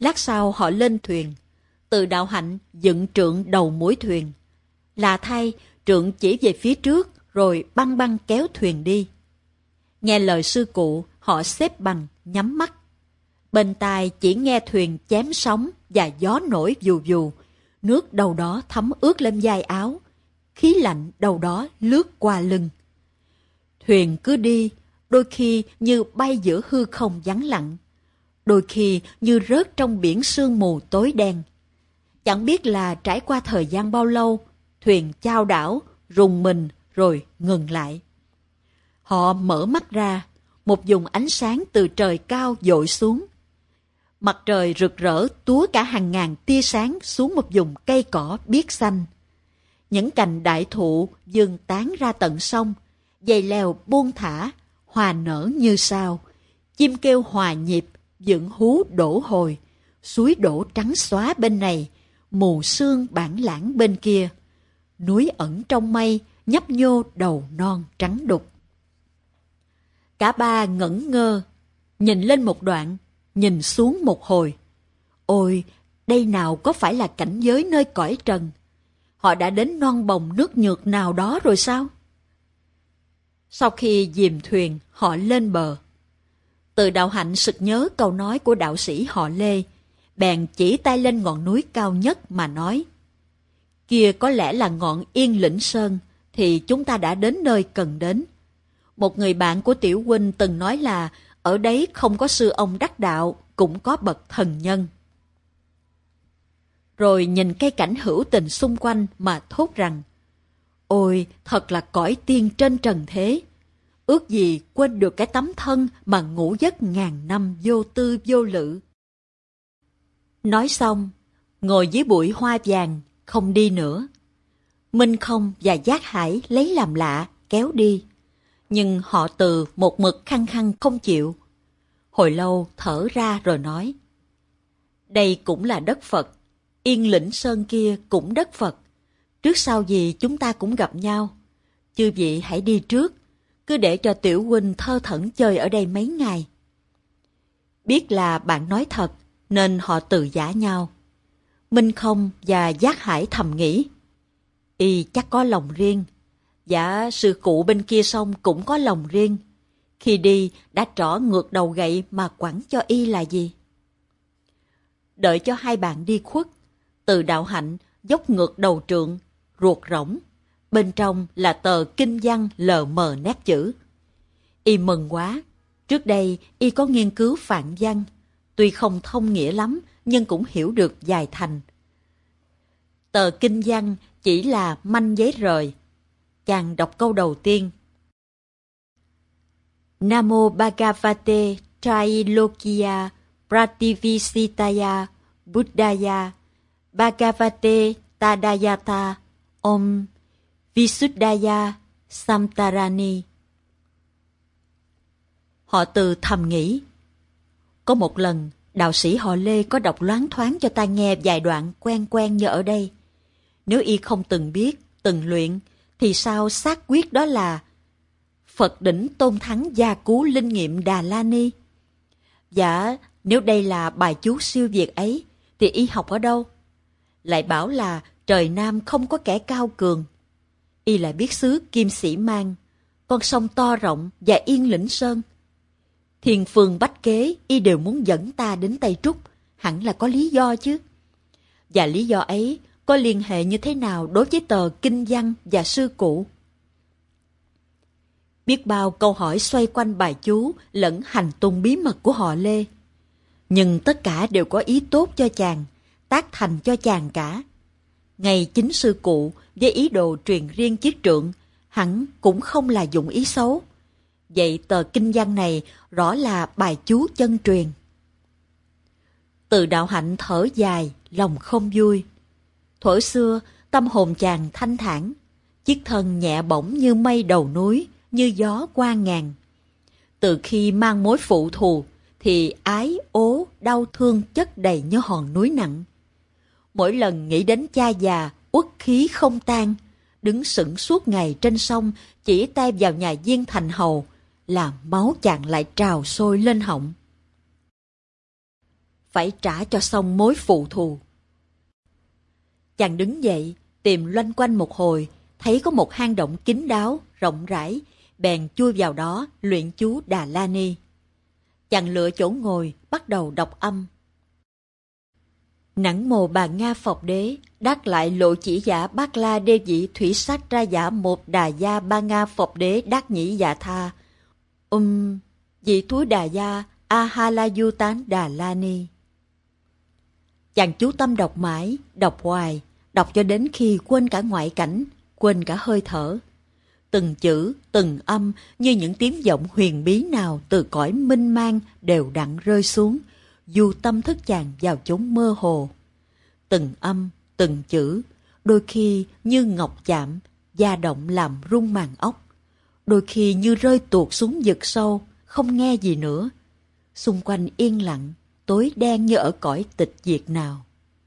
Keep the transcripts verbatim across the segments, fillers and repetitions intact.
Lát sau họ lên thuyền. Từ Đạo Hạnh dựng trượng đầu mũi thuyền. Lạ thay, trượng chỉ về phía trước rồi băng băng kéo thuyền đi. Nghe lời sư cụ, họ xếp bằng, nhắm mắt. Bên tai chỉ nghe thuyền chém sóng và gió nổi vù vù. Nước đâu đó thấm ướt lên vai áo. Khí lạnh đâu đó lướt qua lưng. Thuyền cứ đi, đôi khi như bay giữa hư không vắng lặng. Đôi khi như rớt trong biển sương mù tối đen. Chẳng biết là trải qua thời gian bao lâu, thuyền chao đảo, rùng mình rồi ngừng lại. Họ mở mắt ra, một vùng ánh sáng từ trời cao dội xuống. Mặt trời rực rỡ túa cả hàng ngàn tia sáng xuống một vùng cây cỏ biếc xanh. Những cành đại thụ vươn tán ra tận sông, dây leo buông thả, hòa nở như sao. Chim kêu hòa nhịp, dựng hú đổ hồi, suối đổ trắng xóa bên này, mù sương bản lãng bên kia. Núi ẩn trong mây, nhấp nhô đầu non trắng đục. Cả ba ngẩn ngơ, nhìn lên một đoạn, nhìn xuống một hồi. Ôi, đây nào có phải là cảnh giới nơi cõi trần? Họ đã đến non bồng nước nhược nào đó rồi sao? Sau khi dìm thuyền, họ lên bờ. Từ Đạo Hạnh sực nhớ câu nói của đạo sĩ họ Lê, bèn chỉ tay lên ngọn núi cao nhất mà nói: kia có lẽ là ngọn Yên Lĩnh Sơn, thì chúng ta đã đến nơi cần đến. Một người bạn của Tiểu huynh từng nói là ở đấy không có sư ông đắc đạo, cũng có bậc thần nhân. Rồi nhìn cây cảnh hữu tình xung quanh mà thốt rằng: ôi, thật là cõi tiên trên trần thế. Ước gì quên được cái tấm thân mà ngủ giấc ngàn năm vô tư vô lự. Nói xong, ngồi dưới bụi hoa vàng, không đi nữa. Minh Không và Giác Hải lấy làm lạ, kéo đi. Nhưng họ Từ một mực khăng khăng không chịu. Hồi lâu thở ra rồi nói: đây cũng là đất Phật, Yên Lĩnh Sơn kia cũng đất Phật. Trước sau gì chúng ta cũng gặp nhau. Chư vị hãy đi trước, cứ để cho Tiểu huynh thơ thẩn chơi ở đây mấy ngày. Biết là bạn nói thật, nên họ từ giã nhau. Minh Không và Giác Hải thầm nghĩ: y chắc có lòng riêng. Dạ sư cụ bên kia sông cũng có lòng riêng. Khi đi đã trỏ ngược đầu gậy mà quẳng cho y là gì? Đợi cho hai bạn đi khuất, Từ Đạo Hạnh dốc ngược đầu trượng, ruột rỗng. Bên trong là tờ kinh văn lờ mờ nét chữ. Y mừng quá. Trước đây y có nghiên cứu phạn văn, tuy không thông nghĩa lắm nhưng cũng hiểu được vài thành. Tờ kinh văn chỉ là manh giấy rời. Chàng đọc câu đầu tiên: Namo Bhagavate Trailokya Prativisitaya Buddhaya Bhagavate Tadayata Om Visuddhaya Samtarani. Họ Từ thầm nghĩ: có một lần đạo sĩ họ Lê có đọc loáng thoáng cho ta nghe vài đoạn quen quen như ở đây. Nếu y không từng biết, từng luyện, thì sao xác quyết đó là Phật đỉnh tôn thắng gia cú linh nghiệm Đà La Ni? Dạ, nếu đây là bài chú siêu việt ấy, thì y học ở đâu? Lại bảo là trời Nam không có kẻ cao cường. Y lại biết xứ Kim Sĩ Mang, con sông to rộng và Yên Lĩnh Sơn. Thiên phương bách kế, y đều muốn dẫn ta đến Tây Trúc, hẳn là có lý do chứ. Và lý do ấy có liên hệ như thế nào đối với tờ kinh văn và sư cụ? Biết bao câu hỏi xoay quanh bài chú lẫn hành tung bí mật của họ Lê. Nhưng tất cả đều có ý tốt cho chàng, tác thành cho chàng cả. Ngay chính sư cụ với ý đồ truyền riêng chiếc trượng hẳn cũng không là dụng ý xấu. Vậy tờ kinh văn này rõ là bài chú chân truyền. Từ Đạo Hạnh thở dài, lòng không vui. Thuở xưa, tâm hồn chàng thanh thản, chiếc thân nhẹ bổng như mây đầu núi, như gió qua ngàn. Từ khi mang mối phụ thù, thì ái, ố, đau thương chất đầy như hòn núi nặng. Mỗi lần nghĩ đến cha già, uất khí không tan, đứng sững suốt ngày trên sông, chỉ tay vào nhà viên thành hầu, làm máu chàng lại trào sôi lên họng. phải trả cho xong mối phụ thù. Chàng đứng dậy, tìm loanh quanh một hồi, thấy có một hang động kín đáo, rộng rãi, bèn chui vào đó luyện chú Đà La Ni. Chàng lựa chỗ ngồi, bắt đầu đọc âm. Nẵng mồ bà Nga Phộc Đế, đắc lại lộ chỉ giả Bát La Đê Dĩ Thủy Sát Ra Giả Một Đà Gia Ba Nga Phộc Đế đắc nhĩ dạ tha. Um, dị thú Đà Gia A Ha La Du Tán Đà La Ni. Chàng chú tâm đọc mãi, đọc hoài, đọc cho đến khi quên cả ngoại cảnh, quên cả hơi thở. Từng chữ, từng âm như những tiếng vọng huyền bí nào từ cõi minh mang đều đặn rơi xuống, du tâm thức chàng vào chốn mơ hồ. Từng âm, từng chữ, đôi khi như ngọc chạm, da động làm rung màng óc, đôi khi như rơi tuột xuống vực sâu, không nghe gì nữa. Xung quanh yên lặng, tối đen như ở cõi tịch diệt nào.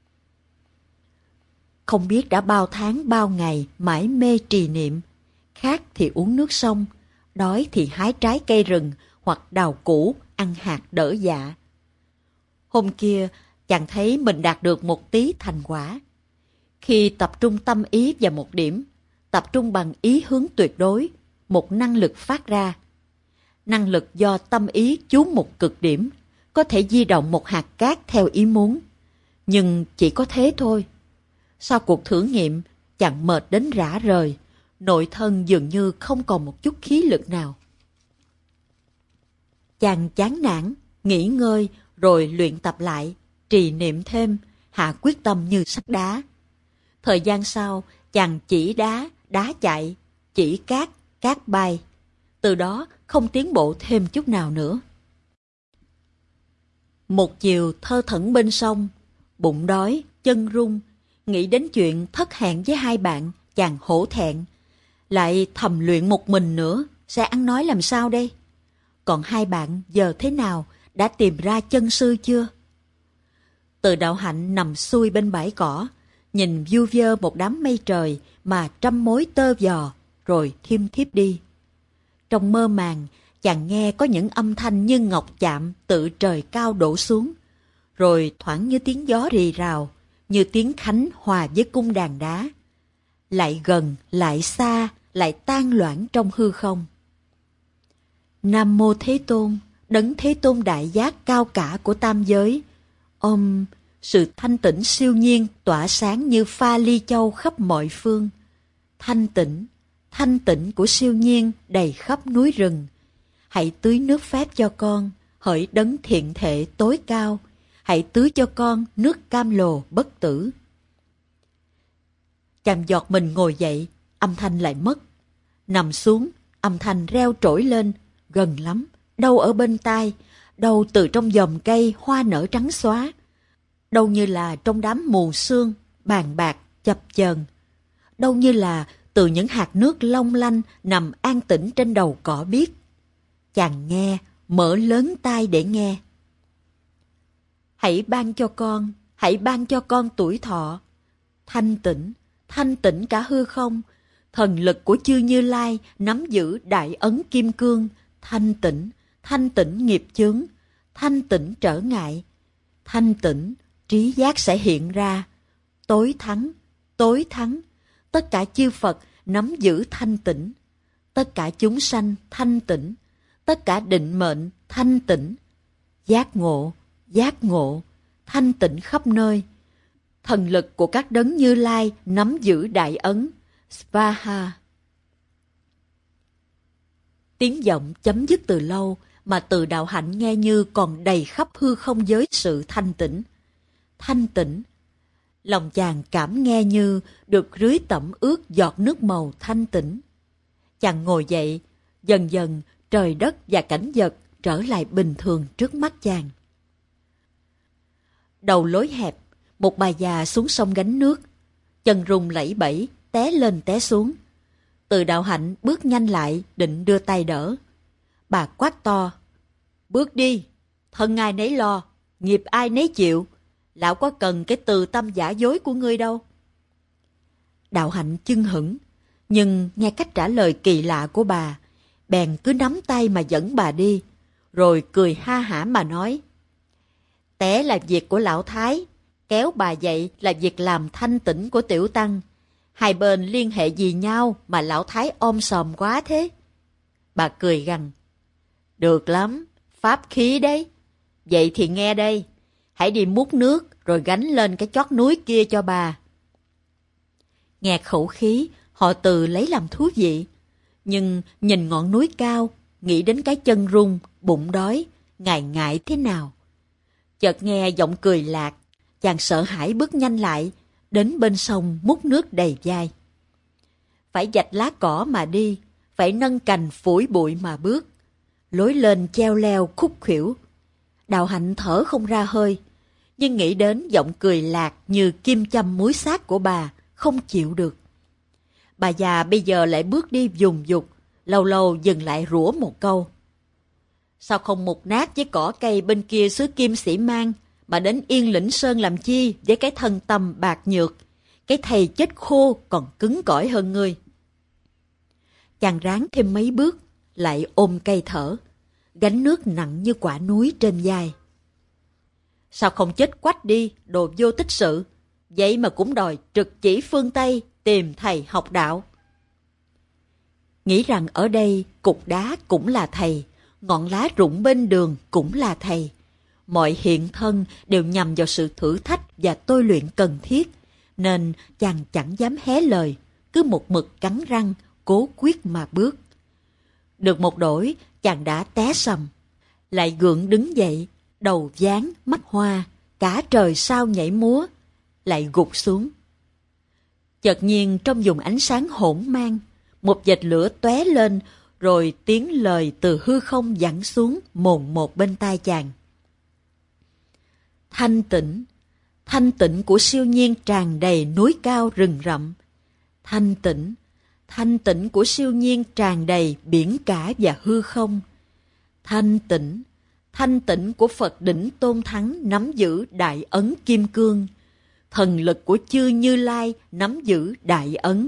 Không biết đã bao tháng bao ngày mãi mê trì niệm, khát thì uống nước sông, đói thì hái trái cây rừng hoặc đào củ, ăn hạt đỡ dạ. Hôm kia, chàng thấy mình đạt được một tí thành quả. Khi tập trung tâm ý vào một điểm, tập trung bằng ý hướng tuyệt đối, một năng lực phát ra. Năng lực do tâm ý chú một cực điểm, có thể di động một hạt cát theo ý muốn. Nhưng chỉ có thế thôi. Sau cuộc thử nghiệm, chàng mệt đến rã rời, nội thân dường như không còn một chút khí lực nào. Chàng chán nản, nghỉ ngơi, rồi luyện tập lại, trì niệm thêm, hạ quyết tâm như sắt đá. Thời gian sau, chàng chỉ đá, đá chạy, chỉ cát, cát bay. Từ đó không tiến bộ thêm chút nào nữa. Một chiều thơ thẩn bên sông, bụng đói, chân run, nghĩ đến chuyện thất hẹn với hai bạn, chàng hổ thẹn. Lại thầm luyện một mình nữa, sẽ ăn nói làm sao đây? Còn hai bạn giờ thế nào, đã tìm ra chân sư chưa? Từ Đạo Hạnh nằm xuôi bên bãi cỏ, nhìn vu vơ một đám mây trời mà trăm mối tơ vò, rồi thiêm thiếp đi. Trong mơ màng, chàng nghe có những âm thanh như ngọc chạm tự trời cao đổ xuống, rồi thoảng như tiếng gió rì rào, như tiếng khánh hòa với cung đàn đá. Lại gần, lại xa, lại tan loãng trong hư không. Nam Mô Thế Tôn, Đấng Thế Tôn đại giác cao cả của tam giới. Om, sự thanh tịnh siêu nhiên tỏa sáng như pha ly châu khắp mọi phương. Thanh tịnh, thanh tịnh của siêu nhiên đầy khắp núi rừng. Hãy tưới nước phép cho con, hỡi đấng thiện thệ tối cao. Hãy tưới cho con nước cam lồ bất tử. Chàng giọt mình ngồi dậy, âm thanh lại mất. Nằm xuống, âm thanh reo trỗi lên, gần lắm, đâu ở bên tai, đâu từ trong vòng cây hoa nở trắng xóa, đâu như là trong đám mù sương, bàn bạc, chập chờn, đâu như là từ những hạt nước long lanh nằm an tĩnh trên đầu cỏ biếc. Chàng nghe, mở lớn tai để nghe. Hãy ban cho con, hãy ban cho con tuổi thọ. Thanh tịnh, thanh tịnh cả hư không, thần lực của chư Như Lai nắm giữ đại ấn kim cương, thanh tịnh, thanh tịnh nghiệp chướng, thanh tịnh trở ngại, thanh tịnh, trí giác sẽ hiện ra. Tối thắng, tối thắng, tất cả chư Phật nắm giữ thanh tịnh, tất cả chúng sanh thanh tịnh, tất cả định mệnh thanh tịnh, giác ngộ, giác ngộ, thanh tịnh khắp nơi. Thần lực của các đấng Như Lai nắm giữ đại ấn, Svaha. Tiếng vọng chấm dứt từ lâu, mà Từ Đạo Hạnh nghe như còn đầy khắp hư không giới sự thanh tịnh. Thanh tịnh. Lòng chàng cảm nghe như được rưới tẩm ướt giọt nước màu thanh tịnh. Chàng ngồi dậy, dần dần trời đất và cảnh vật trở lại bình thường trước mắt chàng. Đầu lối hẹp, một bà già xuống sông gánh nước, chân rung lẫy bẫy, té lên té xuống. Từ Đạo Hạnh bước nhanh lại định đưa tay đỡ. Bà quát to: "Bước đi, thân ai nấy lo, nghiệp ai nấy chịu. Lão có cần cái từ tâm giả dối của ngươi đâu." Đạo Hạnh chưng hửng, nhưng nghe cách trả lời kỳ lạ của bà, bèn cứ nắm tay mà dẫn bà đi, rồi cười ha hả mà nói: Té là việc của lão Thái, kéo bà dậy là việc làm thanh tịnh của Tiểu Tăng. Hai bên liên hệ gì nhau mà lão Thái ôm sòm quá thế? Bà cười gằn. Được lắm, pháp khí đấy. Vậy thì nghe đây, hãy đi múc nước rồi gánh lên cái chót núi kia cho bà. Nghe khẩu khí, họ Từ lấy làm thú vị. Nhưng nhìn ngọn núi cao, nghĩ đến cái chân rung, bụng đói, ngại ngại thế nào. Chợt nghe giọng cười lạc, chàng sợ hãi bước nhanh lại, đến bên sông múc nước đầy vai. Phải vạch lá cỏ mà đi, phải nâng cành phủi bụi mà bước. Lối lên treo leo khúc khuỷu. Đạo Hạnh thở không ra hơi, nhưng nghĩ đến giọng cười lạc như kim châm muối xác của bà, không chịu được. Bà già bây giờ lại bước đi vùng vụt, lâu lâu dừng lại rủa một câu. Sao không mục nát với cỏ cây bên kia xứ Kim Sĩ Mang, mà đến Yên Lĩnh Sơn làm chi với cái thân tâm bạc nhược, cái thầy chết khô còn cứng cỏi hơn ngươi. Chàng ráng thêm mấy bước, lại ôm cây thở, gánh nước nặng như quả núi trên vai. Sao không chết quách đi, đồ vô tích sự, vậy mà cũng đòi trực chỉ phương Tây tìm thầy học đạo. Nghĩ rằng ở đây cục đá cũng là thầy, ngọn lá rụng bên đường cũng là thầy. Mọi hiện thân đều nhằm vào sự thử thách và tôi luyện cần thiết, nên chàng chẳng dám hé lời, cứ một mực cắn răng, cố quyết mà bước. Được một đổi, chàng đã té sầm, lại gượng đứng dậy, đầu váng, mắt hoa, cả trời sao nhảy múa, lại gục xuống. Chợt nhiên trong vùng ánh sáng hỗn mang, một vệt lửa tóe lên, rồi tiếng lời từ hư không vẳng xuống mồn một bên tai chàng. Thanh tịnh, thanh tịnh của siêu nhiên tràn đầy núi cao rừng rậm. Thanh tịnh, thanh tịnh của siêu nhiên tràn đầy biển cả và hư không. Thanh tịnh, thanh tịnh của Phật đỉnh Tôn Thắng nắm giữ đại ấn kim cương. Thần lực của chư Như Lai nắm giữ đại ấn.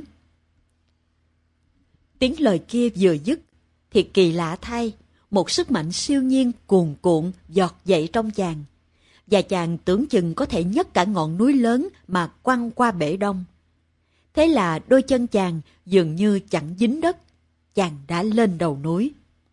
Tiếng lời kia vừa dứt, thì kỳ lạ thay, một sức mạnh siêu nhiên cuồn cuộn giọt dậy trong chàng, và chàng tưởng chừng có thể nhấc cả ngọn núi lớn mà quăng qua bể đông. Thế là đôi chân chàng dường như chẳng dính đất, chàng đã lên đầu núi.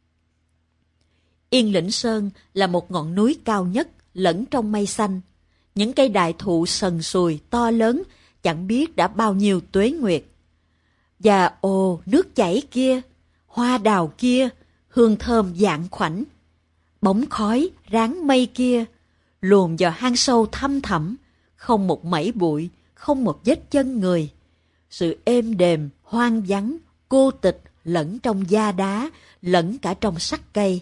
Yên Lĩnh Sơn là một ngọn núi cao nhất lẫn trong mây xanh. Những cây đại thụ sần sùi to lớn chẳng biết đã bao nhiêu tuế nguyệt. Và ồ, nước chảy kia, hoa đào kia, hương thơm vạn khoảnh. Bóng khói ráng mây kia, luồn vào hang sâu thăm thẳm, không một mẩy bụi, không một vết chân người. Sự êm đềm, hoang vắng, cô tịch lẫn trong da đá, lẫn cả trong sắc cây.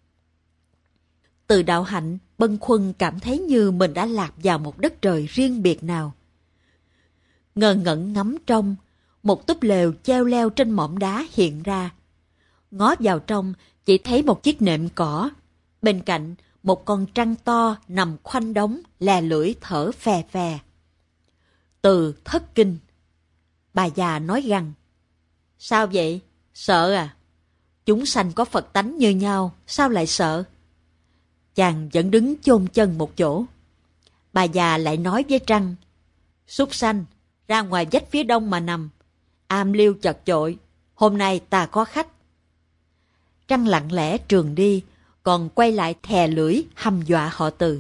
Từ Đạo Hạnh bâng khuâng cảm thấy như mình đã lạc vào một đất trời riêng biệt nào. Ngờ ngẩn ngắm trong, một túp lều treo leo trên mỏm đá hiện ra. Ngó vào trong, chỉ thấy một chiếc nệm cỏ. Bên cạnh, một con trăng to nằm khoanh đống, lè lưỡi thở phè phè. Từ thất kinh. Bà già nói gằn. Sao vậy? Sợ à? Chúng sanh có Phật tánh như nhau, sao lại sợ? Chàng vẫn đứng chôn chân một chỗ. Bà già lại nói với Trăng. Súc sanh, ra ngoài vách phía đông mà nằm. Am liêu chật chội, hôm nay ta có khách. Trăng lặng lẽ trường đi, còn quay lại thè lưỡi hăm dọa họ Từ.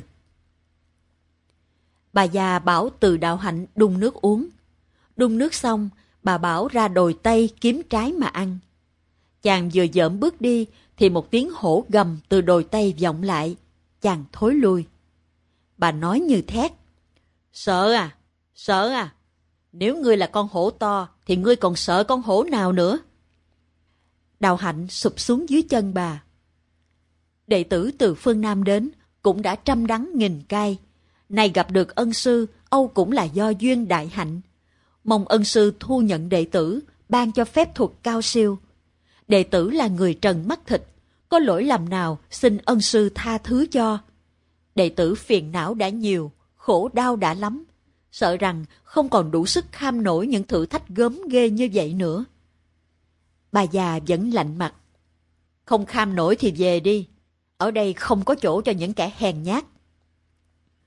Bà già bảo Từ Đạo Hạnh đun nước uống. Đun nước xong, bà bảo ra đồi Tây kiếm trái mà ăn. Chàng vừa dỡm bước đi, thì một tiếng hổ gầm từ đồi Tây vọng lại. Chàng thối lui. Bà nói như thét. Sợ à? Sợ à? Nếu ngươi là con hổ to, thì ngươi còn sợ con hổ nào nữa? Đạo Hạnh sụp xuống dưới chân bà. Đệ tử từ phương Nam đến, cũng đã trăm đắng nghìn cay. Nay gặp được ân sư, âu cũng là do duyên đại hạnh. Mong ân sư thu nhận đệ tử, ban cho phép thuật cao siêu. Đệ tử là người trần mắt thịt, có lỗi lầm nào xin ân sư tha thứ cho. Đệ tử phiền não đã nhiều, khổ đau đã lắm, sợ rằng không còn đủ sức kham nổi những thử thách gớm ghê như vậy nữa. Bà già vẫn lạnh mặt. Không kham nổi thì về đi, ở đây không có chỗ cho những kẻ hèn nhát.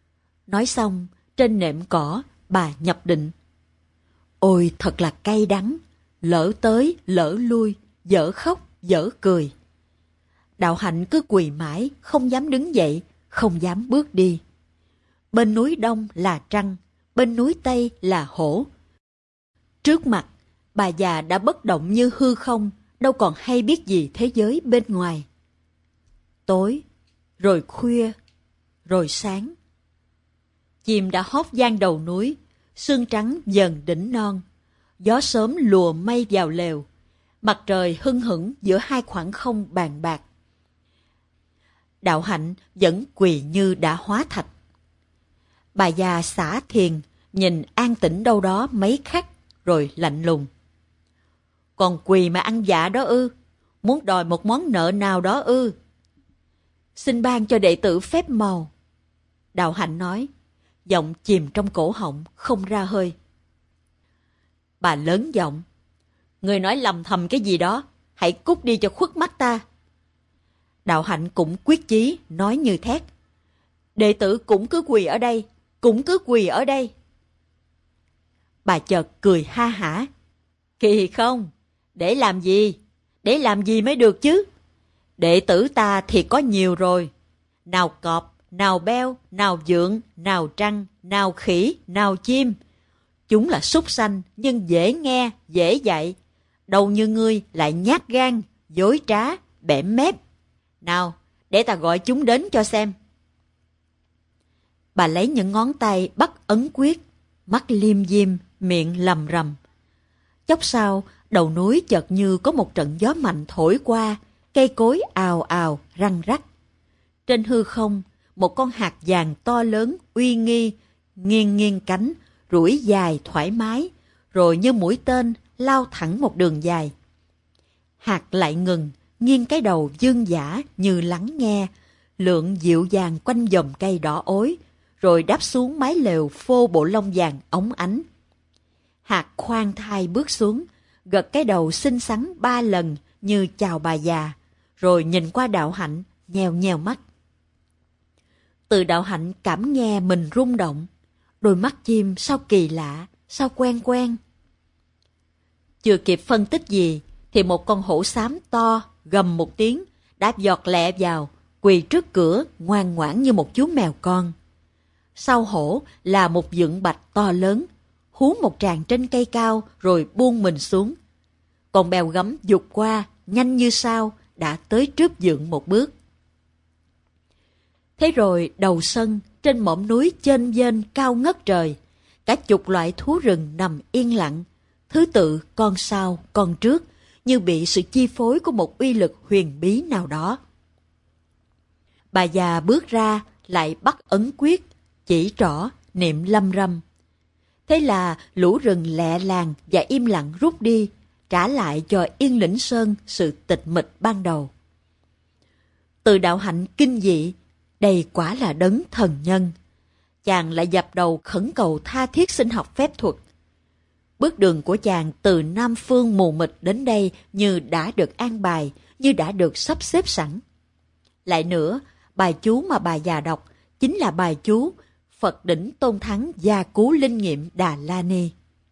Nói xong, trên nệm cỏ, bà nhập định. Ôi thật là cay đắng, lỡ tới, lỡ lui, dở khóc, dở cười. Đạo Hạnh cứ quỳ mãi, không dám đứng dậy, không dám bước đi. Bên núi đông là trăng, bên núi tây là hổ. Trước mặt, bà già đã bất động như hư không, đâu còn hay biết gì thế giới bên ngoài. Tối, rồi khuya, rồi sáng. Chim đã hót vang đầu núi, sương trắng dần đỉnh non. Gió sớm lùa mây vào lều, mặt trời hưng hửng giữa hai khoảng không bàn bạc. Đạo Hạnh vẫn quỳ như đã hóa thạch. Bà già xả thiền, nhìn an tĩnh đâu đó mấy khắc, rồi lạnh lùng. Còn quỳ mà ăn dạ đó ư? Muốn đòi một món nợ nào đó ư? Xin ban cho đệ tử phép màu. Đạo Hạnh nói, giọng chìm trong cổ họng, không ra hơi. Bà lớn giọng, người nói lầm thầm cái gì đó, hãy cút đi cho khuất mắt ta. Đạo Hạnh cũng quyết chí, nói như thét. Đệ tử cũng cứ quỳ ở đây, cũng cứ quỳ ở đây. Bà chợt cười ha hả. Kỳ không? Để làm gì? Để làm gì mới được chứ? Đệ tử ta thì có nhiều rồi. Nào cọp, nào beo, nào dượng, nào trăng, nào khỉ, nào chim. Chúng là súc sanh, nhưng dễ nghe, dễ dạy. Đâu như ngươi lại nhát gan, dối trá, bẽm mép. Nào, để ta gọi chúng đến cho xem. Bà lấy những ngón tay bắt ấn quyết, mắt liêm diêm, miệng lầm rầm. Chốc sau, đầu núi chợt như có một trận gió mạnh thổi qua, cây cối ào ào, răng rắc. Trên hư không, một con hạt vàng to lớn, uy nghi, nghiêng nghiêng cánh, rủi dài thoải mái, rồi như mũi tên lao thẳng một đường dài. Hạt lại ngừng, nghiêng cái đầu dương dã như lắng nghe, lượn dịu dàng quanh vòng cây đỏ ối, rồi đáp xuống mái lều phô bộ lông vàng óng ánh. Hạt khoan thai bước xuống, gật cái đầu xinh xắn ba lần như chào bà già, rồi nhìn qua Đạo Hạnh, nheo nheo mắt. Từ Đạo Hạnh cảm nghe mình rung động, đôi mắt chim sao kỳ lạ, sao quen quen. Chưa kịp phân tích gì, thì một con hổ xám to, gầm một tiếng, đáp giọt lẹ vào, quỳ trước cửa, ngoan ngoãn như một chú mèo con. Sau hổ là một dượng bạch to lớn, hú một tràng trên cây cao rồi buông mình xuống. Con bèo gấm vụt qua, nhanh như sao, đã tới trước dượng một bước. Thế rồi đầu sân, trên mỏm núi chênh vênh cao ngất trời, cả chục loại thú rừng nằm yên lặng, thứ tự con sau, con trước, như bị sự chi phối của một uy lực huyền bí nào đó. Bà già bước ra, lại bắt ấn quyết, chỉ trỏ, niệm lâm râm. Thế là lũ rừng lẹ làng và im lặng rút đi, trả lại cho Yên Lĩnh Sơn sự tịch mịch ban đầu. Từ Đạo Hạnh kinh dị, đây quả là đấng thần nhân. Chàng lại dập đầu khẩn cầu tha thiết xin học phép thuật. Bước đường của chàng từ Nam Phương mù mịt đến đây như đã được an bài, như đã được sắp xếp sẵn. Lại nữa, bài chú mà bà già đọc chính là bài chú Phật đỉnh tôn thắng gia cú linh nghiệm Đà La Ni.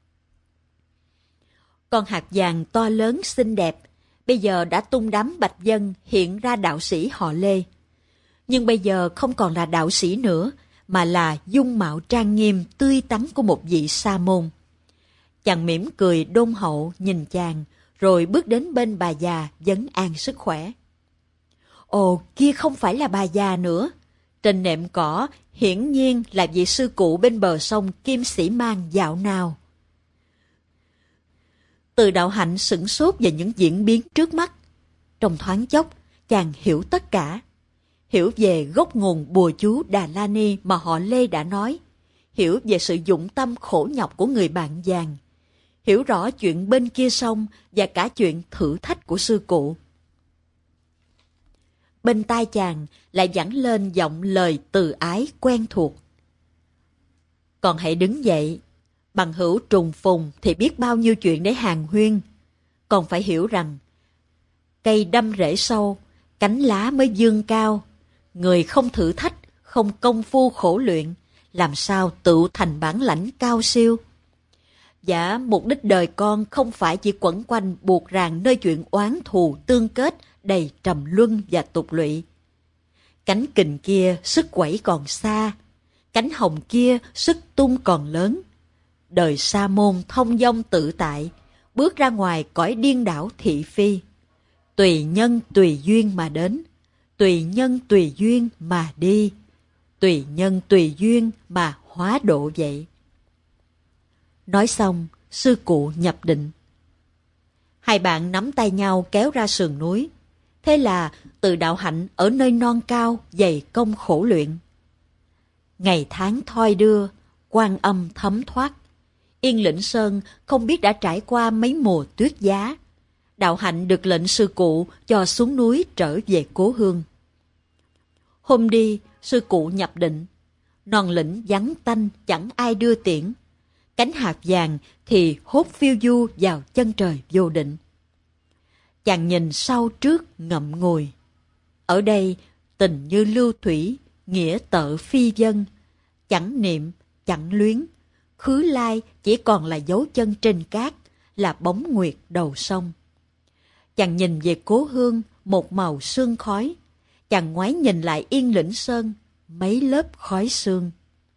Con hạt vàng to lớn xinh đẹp, bây giờ đã tung đám bạch vân hiện ra đạo sĩ họ Lê. Nhưng bây giờ không còn là đạo sĩ nữa, mà là dung mạo trang nghiêm tươi tắn của một vị sa môn. Chàng mỉm cười đôn hậu nhìn chàng, rồi bước đến bên bà già vấn an sức khỏe. Ồ, kia không phải là bà già nữa. Trên nệm cỏ, hiển nhiên là vị sư cụ bên bờ sông Kim Sĩ Mang dạo nào. Từ Đạo Hạnh sửng sốt về những diễn biến trước mắt. Trong thoáng chốc, chàng hiểu tất cả. Hiểu về gốc nguồn bùa chú Đà La Ni mà họ Lê đã nói. Hiểu về sự dụng tâm khổ nhọc của người bạn vàng. Hiểu rõ chuyện bên kia sông và cả chuyện thử thách của sư cụ. Bên tai chàng lại vẳng lên giọng lời từ ái quen thuộc. Còn hãy đứng dậy, bằng hữu trùng phùng thì biết bao nhiêu chuyện để hàn huyên. Còn phải hiểu rằng, cây đâm rễ sâu, cánh lá mới dương cao. Người không thử thách, không công phu khổ luyện, làm sao tự thành bản lãnh cao siêu. Giả mục đích đời con không phải chỉ quẩn quanh buộc ràng nơi chuyện oán thù tương kết đầy trầm luân và tục lụy. Cánh kình kia sức quẩy còn xa, cánh hồng kia sức tung còn lớn. Đời sa môn thông dong tự tại, bước ra ngoài cõi điên đảo thị phi. Tùy nhân tùy duyên mà đến, tùy nhân tùy duyên mà đi, tùy nhân tùy duyên mà hóa độ vậy. Nói xong, sư cụ nhập định. Hai bạn nắm tay nhau kéo ra sườn núi. Thế là Từ Đạo Hạnh ở nơi non cao dày công khổ luyện. Ngày tháng thoi đưa, Quan Âm thấm thoát. Yên Lĩnh Sơn không biết đã trải qua mấy mùa tuyết giá. Đạo Hạnh được lệnh sư cụ cho xuống núi trở về cố hương. Hôm đi, sư cụ nhập định. Non lĩnh vắng tanh chẳng ai đưa tiễn. Cánh hạt vàng thì hốt phiêu du vào chân trời vô định. Chàng nhìn sau trước ngậm ngùi. Ở đây tình như lưu thủy, nghĩa tợ phi dân. Chẳng niệm, chẳng luyến. Khứ lai chỉ còn là dấu chân trên cát, là bóng nguyệt đầu sông. Chàng nhìn về cố hương một màu sương khói. Chàng ngoái nhìn lại Yên Lĩnh Sơn, mấy lớp khói sương.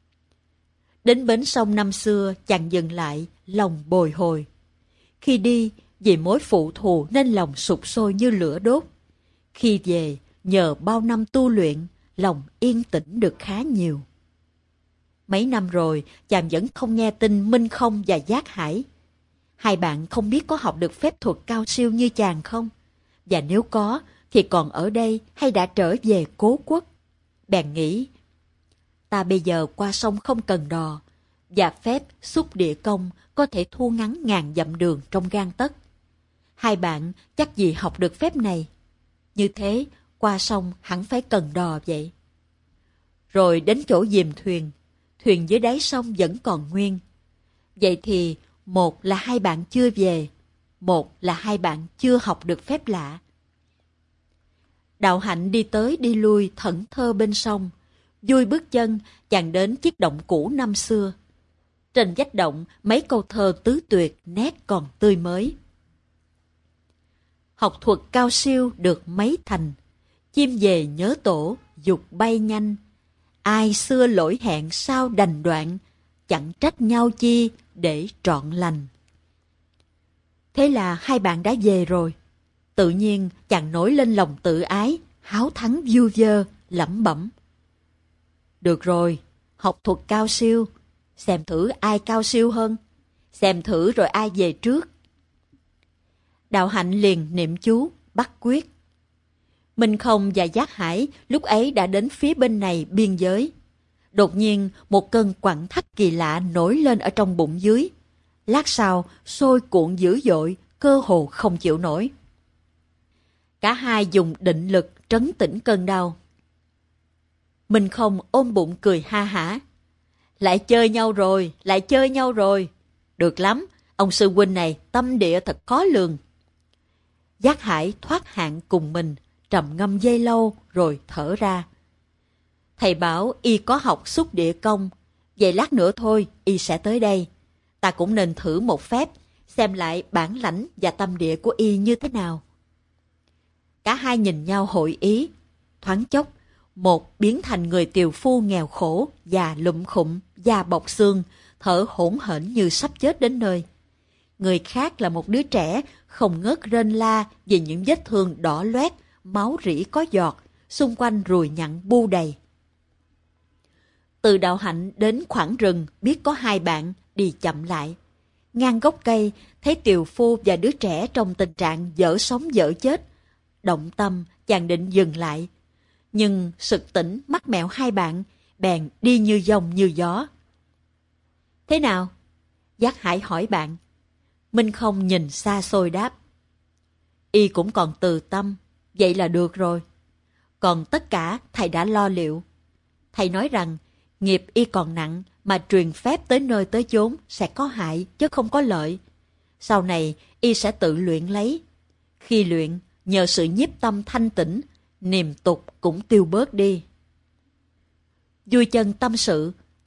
Đến bến sông năm xưa chàng dừng lại, lòng bồi hồi. Khi đi, vì mối phụ thù nên lòng sục sôi như lửa đốt. Khi về, nhờ bao năm tu luyện, lòng yên tĩnh được khá nhiều. Mấy năm rồi, chàng vẫn không nghe tin Minh Không và Giác Hải. Hai bạn không biết có học được phép thuật cao siêu như chàng không? Và nếu có, thì còn ở đây hay đã trở về cố quốc? Bèn nghĩ, ta bây giờ qua sông không cần đò, và phép xúc địa công có thể thu ngắn ngàn dặm đường trong gang tấc. Hai bạn chắc gì học được phép này. Như thế, qua sông hẳn phải cần đò vậy. Rồi đến chỗ dìm thuyền, thuyền dưới đáy sông vẫn còn nguyên. Vậy thì, một là hai bạn chưa về, một là hai bạn chưa học được phép lạ. Đạo Hạnh đi tới đi lui thẫn thơ bên sông. Vui bước chân, chàng đến chiếc động cũ năm xưa. Trên vách động, mấy câu thơ tứ tuyệt, nét còn tươi mới. Học thuật cao siêu được mấy thành, chim về nhớ tổ, dục bay nhanh. Ai xưa lỗi hẹn sao đành đoạn, chẳng trách nhau chi để trọn lành. Thế là hai bạn đã về rồi. Tự nhiên chàng nổi lên lòng tự ái, háo thắng vu vơ, lẩm bẩm. Được rồi, học thuật cao siêu, xem thử ai cao siêu hơn, xem thử rồi ai về trước. Đạo Hạnh liền niệm chú, bắt quyết. Minh Không và Giác Hải lúc ấy đã đến phía bên này biên giới. Đột nhiên một cơn quặn thắt kỳ lạ nổi lên ở trong bụng dưới. Lát sau sôi cuộn dữ dội, cơ hồ không chịu nổi. Cả hai dùng định lực trấn tĩnh cơn đau. Minh Không ôm bụng cười ha hả. Lại chơi nhau rồi, lại chơi nhau rồi. Được lắm, ông sư huynh này tâm địa thật khó lường. Giác Hải thoát hạn cùng mình, trầm ngâm giây lâu rồi thở ra. Thầy bảo y có học xúc địa công, vậy lát nữa thôi y sẽ tới đây. Ta cũng nên thử một phép, xem lại bản lãnh và tâm địa của y như thế nào. Cả hai nhìn nhau hội ý. Thoáng chốc, một biến thành người tiều phu nghèo khổ, già lụm khụm, da bọc xương, thở hổn hển như sắp chết đến nơi. Người khác là một đứa trẻ, không ngớt rên la vì những vết thương đỏ loét, máu rỉ có giọt, xung quanh ruồi nhặn bu đầy. Từ Đạo Hạnh đến khoảng rừng biết có hai bạn, đi chậm lại. Ngang gốc cây, thấy tiều phu và đứa trẻ trong tình trạng dở sống dở chết. Động tâm, chàng định dừng lại. Nhưng sực tỉnh mắc mẹo hai bạn, bèn đi như dông như gió. Thế nào? Giác Hải hỏi bạn. Minh Không nhìn xa xôi đáp. Y cũng còn từ tâm, vậy là được rồi. Còn tất cả thầy đã lo liệu. Thầy nói rằng nghiệp y còn nặng mà truyền phép tới nơi tới chốn sẽ có hại chứ không có lợi. Sau này y sẽ tự luyện lấy. Khi luyện, nhờ sự nhiếp tâm thanh tĩnh, niềm tục cũng tiêu bớt đi. Vui chân tâm sự,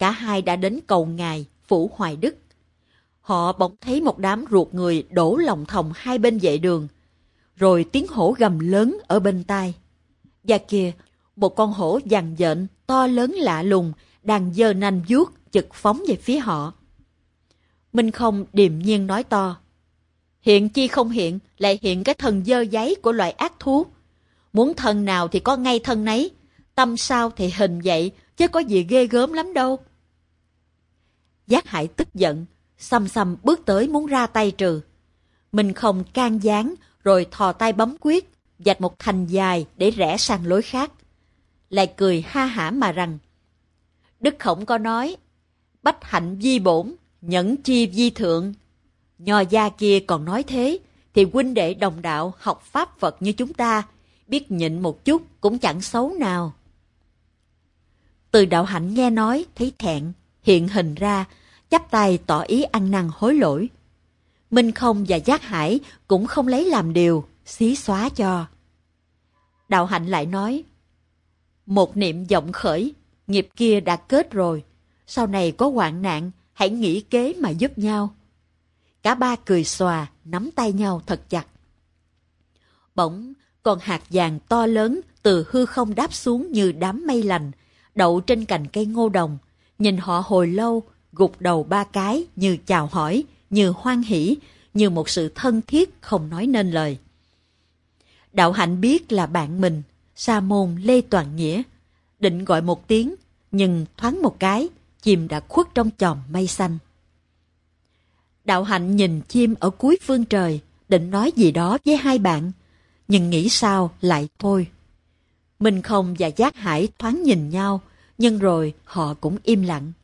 cả hai đã đến cầu ngài Phủ Hoài Đức. Họ bỗng thấy một đám ruột người đổ lòng thòng hai bên vệ đường, rồi tiếng hổ gầm lớn ở bên tai. Và kìa, một con hổ dằn dện to lớn lạ lùng đang giơ nanh vuốt chực phóng về phía họ. Minh Không điềm nhiên nói to: hiện chi không hiện, lại hiện cái thân dơ giấy của loại ác thú. Muốn thân nào thì có ngay thân nấy, tâm sao thì hình vậy, chứ có gì ghê gớm lắm đâu. Giác Hải tức giận, xăm xăm bước tới muốn ra tay trừ. Minh Không can gián, rồi thò tay bấm quyết, vạch một thành dài để rẽ sang lối khác. Lại cười ha hả mà rằng: Đức Khổng có nói, bách hạnh vi bổn, nhẫn chi vi thượng. Nho gia kia còn nói thế, thì huynh đệ đồng đạo học pháp Phật như chúng ta, biết nhịn một chút cũng chẳng xấu nào. Từ Đạo Hạnh nghe nói thấy thẹn, hiện hình ra, chắp tay tỏ ý ăn năn hối lỗi. Minh Không và Giác Hải cũng không lấy làm điều, xí xóa cho. Đạo Hạnh lại nói: một niệm vọng khởi, nghiệp kia đã kết rồi, sau này có hoạn nạn, hãy nghĩ kế mà giúp nhau. Cả ba cười xòa, nắm tay nhau thật chặt. Bỗng, con hạt vàng to lớn từ hư không đáp xuống như đám mây lành, đậu trên cành cây ngô đồng, nhìn họ hồi lâu, gục đầu ba cái như chào hỏi, như hoan hỉ, như một sự thân thiết không nói nên lời. Đạo Hạnh biết là bạn mình, sa môn Lê Toàn Nghĩa, định gọi một tiếng, nhưng thoáng một cái, chim đã khuất trong chòm mây xanh. Đạo Hạnh nhìn chim ở cuối phương trời, định nói gì đó với hai bạn, nhưng nghĩ sao lại thôi. Minh Không và Giác Hải thoáng nhìn nhau, nhưng rồi họ cũng im lặng.